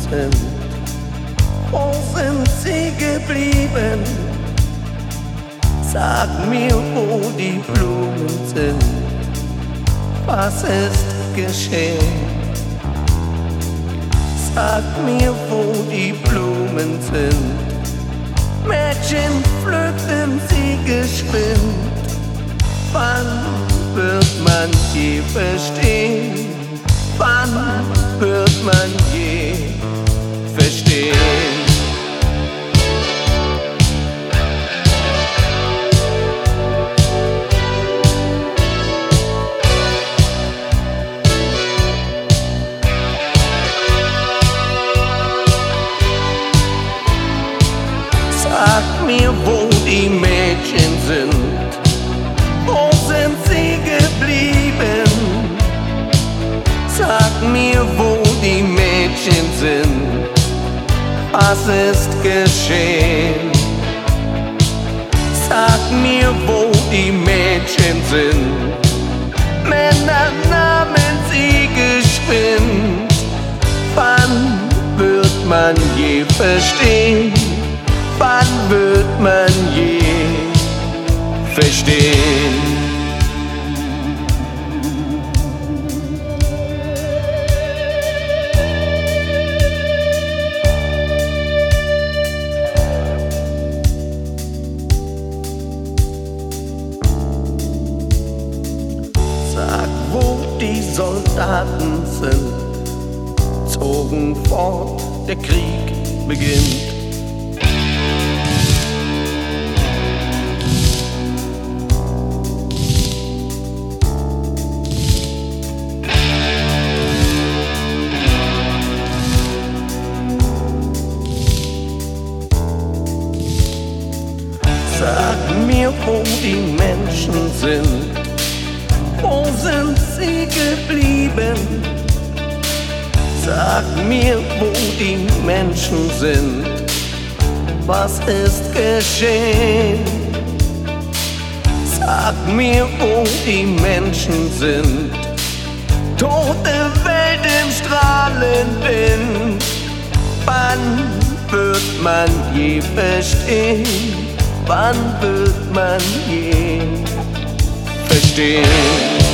sind? Wo sind sie geblieben? Sag mir, wo die Blumen sind. Was ist geschehen? Sag mir, wo die Blumen sind. Mädchen pflückten sie geschwind. Wann wird man je verstehen? Wann wird man je verstehen? Sag mir, wo die Mädchen sind. Wo sind sie geblieben? Sag mir, wo die Mädchen sind. Was ist geschehen? Sag mir, wo die Mädchen sind. Männer nahmen sie geschwind. Wann wird man je verstehen? Wann wird man je verstehen? Sag, wo die Soldaten sind, zogen fort, der Krieg beginnt. Sag mir, wo die Menschen sind. Wo sind sie geblieben? Sag mir, wo die Menschen sind. Was ist geschehen? Sag mir, wo die Menschen sind. Tote Welt im Strahlenwind. Wann wird man je verstehen? Wann wird man je verstehen?